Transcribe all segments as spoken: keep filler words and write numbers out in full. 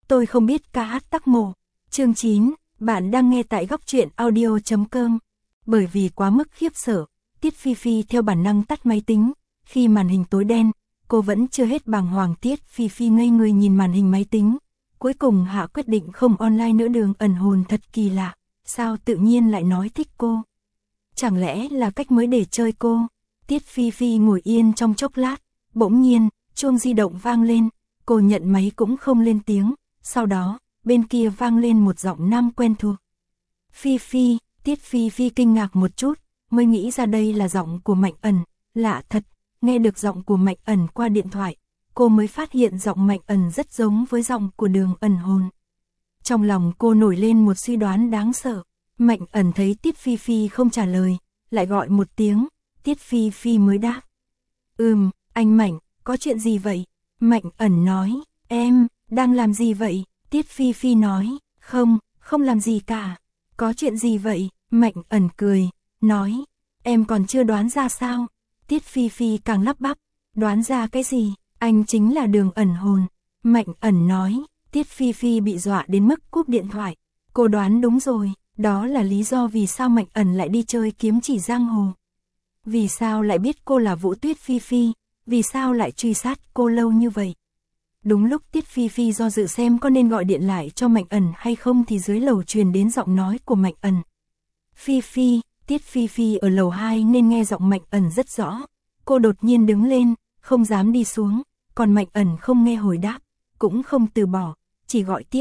Tôi không biết ca hát tắc mồ. Chương chín, bạn đang nghe tại góc truyện audio chấm com. Bởi vì quá mức khiếp sợ, Tiết Phi Phi theo bản năng tắt máy tính. Khi màn hình tối đen, cô vẫn chưa hết bàng hoàng. Tiết Phi Phi ngây người nhìn màn hình máy tính. Cuối cùng hạ quyết định không online nữa. Đường ẩn hồn thật kỳ lạ, sao tự nhiên lại nói thích cô? Chẳng lẽ là cách mới để chơi cô? Tiết Phi Phi ngồi yên trong chốc lát, bỗng nhiên, chuông di động vang lên, cô nhận máy cũng không lên tiếng, sau đó, bên kia vang lên một giọng nam quen thuộc. Phi Phi, Tiết Phi Phi kinh ngạc một chút, mới nghĩ ra đây là giọng của Mạnh Ẩn, lạ thật, nghe được giọng của Mạnh Ẩn qua điện thoại, cô mới phát hiện giọng Mạnh Ẩn rất giống với giọng của Đường ẩn hồn. Trong lòng cô nổi lên một suy đoán đáng sợ, Mạnh Ẩn thấy Tiết Phi Phi không trả lời, lại gọi một tiếng, Tiết Phi Phi mới đáp. Ừm, anh Mạnh, có chuyện gì vậy? Mạnh Ẩn nói, em, đang làm gì vậy? Tiết Phi Phi nói, không, không làm gì cả. Có chuyện gì vậy? Mạnh Ẩn cười, nói, em còn chưa đoán ra sao? Tiết Phi Phi càng lắp bắp, đoán ra cái gì? Anh chính là Đường ẩn hồn. Mạnh Ẩn nói, Tiết Phi Phi bị dọa đến mức cúp điện thoại. Cô đoán đúng rồi, đó là lý do vì sao Mạnh Ẩn lại đi chơi kiếm chỉ giang hồ. Vì sao lại biết cô là Vũ Tuyết Phi Phi, vì sao lại truy sát cô lâu như vậy? Đúng lúc Tiết Phi Phi do dự xem có nên gọi điện lại cho Mạnh Ẩn hay không thì dưới lầu truyền đến giọng nói của Mạnh Ẩn. Phi Phi, Tiết Phi Phi ở lầu hai nên nghe giọng Mạnh Ẩn rất rõ. Cô đột nhiên đứng lên, không dám đi xuống, còn Mạnh Ẩn không nghe hồi đáp, cũng không từ bỏ, chỉ gọi tiếp.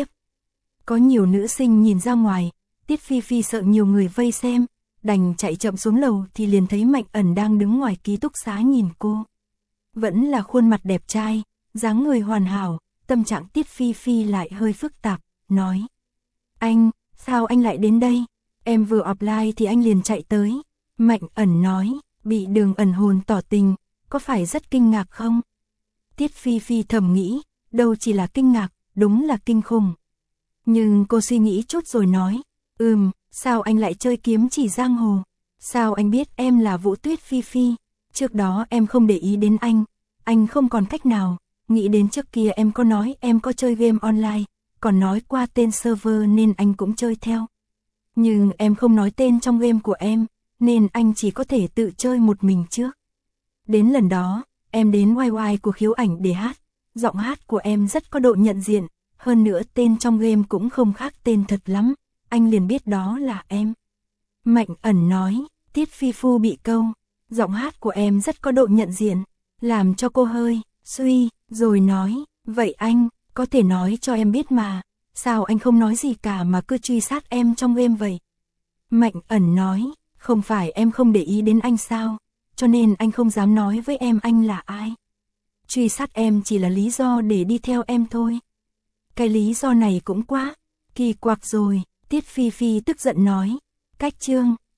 Có nhiều nữ sinh nhìn ra ngoài, Tiết Phi Phi sợ nhiều người vây xem, đành chạy chậm xuống lầu thì liền thấy Mạnh Ẩn đang đứng ngoài ký túc xá nhìn cô. Vẫn là khuôn mặt đẹp trai, dáng người hoàn hảo, tâm trạng Tiết Phi Phi lại hơi phức tạp, nói. Anh, sao anh lại đến đây? Em vừa offline thì anh liền chạy tới. Mạnh Ẩn nói, bị Đường ẩn hồn tỏ tình, có phải rất kinh ngạc không? Tiết Phi Phi thầm nghĩ, đâu chỉ là kinh ngạc, đúng là kinh khủng. Nhưng cô suy nghĩ chút rồi nói, ừm, sao anh lại chơi kiếm chỉ giang hồ? Sao anh biết em là Vũ Tuyết Phi Phi? Trước đó em không để ý đến anh, anh không còn cách nào, nghĩ đến trước kia em có nói em có chơi game online, còn nói qua tên server nên anh cũng chơi theo. Nhưng em không nói tên trong game của em, nên anh chỉ có thể tự chơi một mình trước. Đến lần đó, em đến Y Y của Khiếu Ảnh để hát, giọng hát của em rất có độ nhận diện, hơn nữa tên trong game cũng không khác tên thật lắm, anh liền biết đó là em. Mạnh Ẩn nói, Tiết Phi Phu bị câu, giọng hát của em rất có độ nhận diện, làm cho cô hơi suy, rồi nói, vậy anh, có thể nói cho em biết mà, sao anh không nói gì cả mà cứ truy sát em trong game vậy? Mạnh Ẩn nói, không phải em không để ý đến anh sao, cho nên anh không dám nói với em anh là ai. Truy sát em chỉ là lý do để đi theo em thôi. Cái lý do này cũng quá kỳ quặc rồi, Tiết Phi Phi tức giận nói, cách chương.